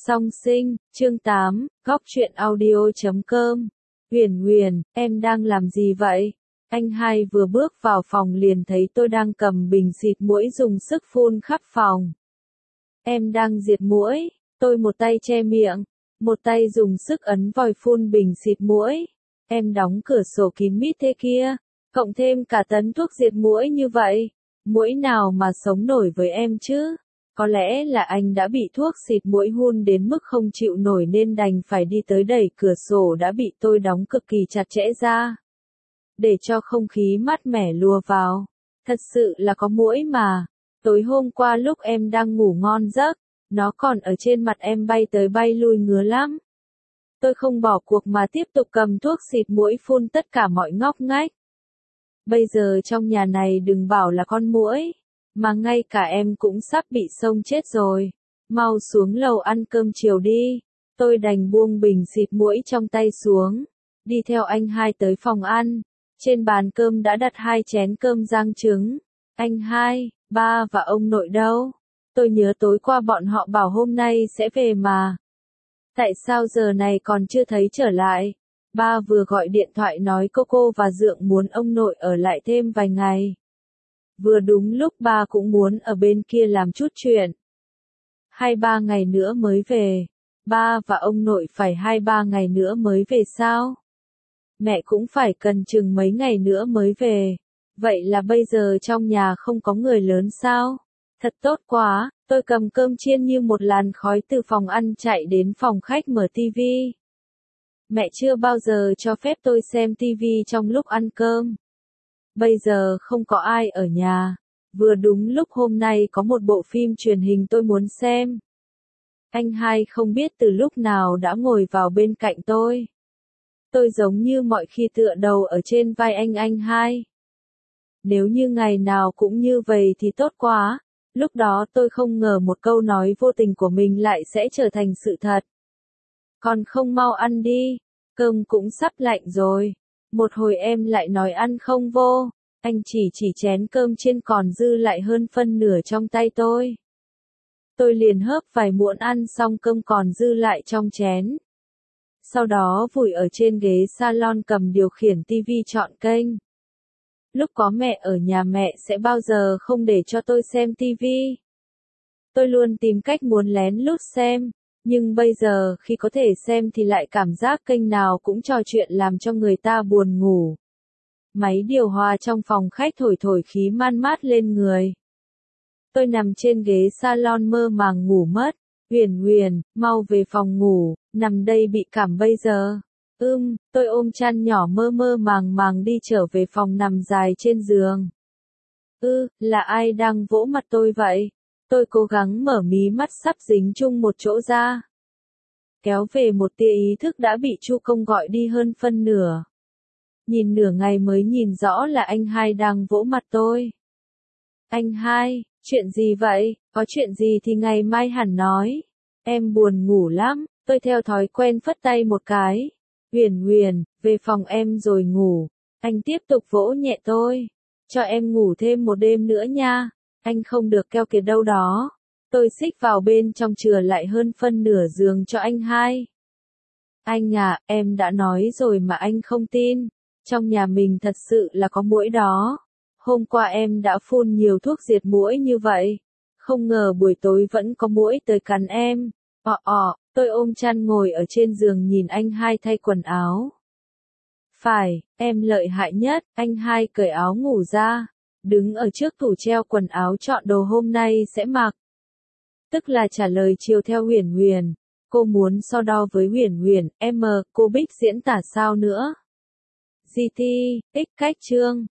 Song sinh, chương 8, góc truyện audio.com. Huyền Huyền, em đang làm gì vậy? Anh hai vừa bước vào phòng liền thấy tôi đang cầm bình xịt muỗi dùng sức phun khắp phòng. Em đang diệt muỗi, tôi một tay che miệng, một tay dùng sức ấn vòi phun bình xịt muỗi. Em đóng cửa sổ kín mít thế kia, cộng thêm cả tấn thuốc diệt muỗi như vậy, muỗi nào mà sống nổi với em chứ? Có lẽ là anh đã bị thuốc xịt muỗi hun đến mức không chịu nổi nên đành phải đi tới đẩy cửa sổ đã bị tôi đóng cực kỳ chặt chẽ ra, để cho không khí mát mẻ lùa vào. Thật sự là có muỗi mà. Tối hôm qua lúc em đang ngủ ngon giấc, nó còn ở trên mặt em bay tới bay lui ngứa lắm. Tôi không bỏ cuộc mà tiếp tục cầm thuốc xịt muỗi phun tất cả mọi ngóc ngách. Bây giờ trong nhà này đừng bảo là con muỗi, mà ngay cả em cũng sắp bị xông chết rồi. Mau xuống lầu ăn cơm chiều đi. Tôi đành buông bình xịt muỗi trong tay xuống, đi theo anh hai tới phòng ăn. Trên bàn cơm đã đặt 2 chén cơm rang trứng. Anh hai, ba và ông nội đâu? Tôi nhớ tối qua bọn họ bảo hôm nay sẽ về mà. Tại sao giờ này còn chưa thấy trở lại? Ba vừa gọi điện thoại nói cô và Dượng muốn ông nội ở lại thêm vài ngày. Vừa đúng lúc ba cũng muốn ở bên kia làm chút chuyện. 2-3 ngày nữa mới về. Ba và ông nội phải 2-3 ngày nữa mới về sao? Mẹ cũng phải cần chừng mấy ngày nữa mới về. Vậy là bây giờ trong nhà không có người lớn sao? Thật tốt quá, tôi cầm cơm chiên như một làn khói từ phòng ăn chạy đến phòng khách mở tivi. Mẹ chưa bao giờ cho phép tôi xem tivi trong lúc ăn cơm. Bây giờ không có ai ở nhà. Vừa đúng lúc hôm nay có một bộ phim truyền hình tôi muốn xem. Anh hai không biết từ lúc nào đã ngồi vào bên cạnh tôi. Tôi giống như mọi khi tựa đầu ở trên vai anh hai. Nếu như ngày nào cũng như vậy thì tốt quá. Lúc đó tôi không ngờ một câu nói vô tình của mình lại sẽ trở thành sự thật. Còn không mau ăn đi, cơm cũng sắp lạnh rồi. Một hồi em lại nói ăn không vô. Anh chỉ chén cơm chiên còn dư lại hơn phân nửa trong tay tôi. Tôi liền hớp vài muỗng ăn xong cơm còn dư lại trong chén. Sau đó vùi ở trên ghế salon cầm điều khiển tivi chọn kênh. Lúc có mẹ ở nhà mẹ sẽ bao giờ không để cho tôi xem tivi. Tôi luôn tìm cách muốn lén lút xem, nhưng bây giờ khi có thể xem thì lại cảm giác kênh nào cũng trò chuyện làm cho người ta buồn ngủ. Máy điều hòa trong phòng khách thổi khí man mát lên người. Tôi nằm trên ghế salon mơ màng ngủ mất. Huyền Huyền, mau về phòng ngủ, nằm đây bị cảm bây giờ. Tôi ôm chăn nhỏ mơ màng đi trở về phòng nằm dài trên giường. Là ai đang vỗ mặt tôi vậy? Tôi cố gắng mở mí mắt sắp dính chung một chỗ ra. Kéo về một tia ý thức đã bị Chu Công gọi đi hơn phân nửa. Nhìn nửa ngày mới nhìn rõ là anh hai đang vỗ mặt tôi. Anh hai, chuyện gì vậy? Có chuyện gì thì ngày mai hẳn nói. Em buồn ngủ lắm, tôi theo thói quen phất tay một cái. Huyền Huyền, về phòng em rồi ngủ. Anh tiếp tục vỗ nhẹ tôi. Cho em ngủ thêm một đêm nữa nha. Anh không được keo kiệt đâu đó. Tôi xích vào bên trong chừa lại hơn phân nửa giường cho anh hai. Anh à, em đã nói rồi mà anh không tin. Trong nhà mình thật sự là có muỗi đó. Hôm qua em đã phun nhiều thuốc diệt muỗi như vậy. Không ngờ buổi tối vẫn có muỗi tới cắn em. Tôi ôm chăn ngồi ở trên giường nhìn anh hai thay quần áo. Phải, em lợi hại nhất. Anh hai cởi áo ngủ ra, đứng ở trước tủ treo quần áo chọn đồ hôm nay sẽ mặc. Tức là trả lời chiều theo Huyền Huyền. Cô muốn so đo với Huyền Huyền, cô Bích diễn tả sao nữa? GT, X cách chương.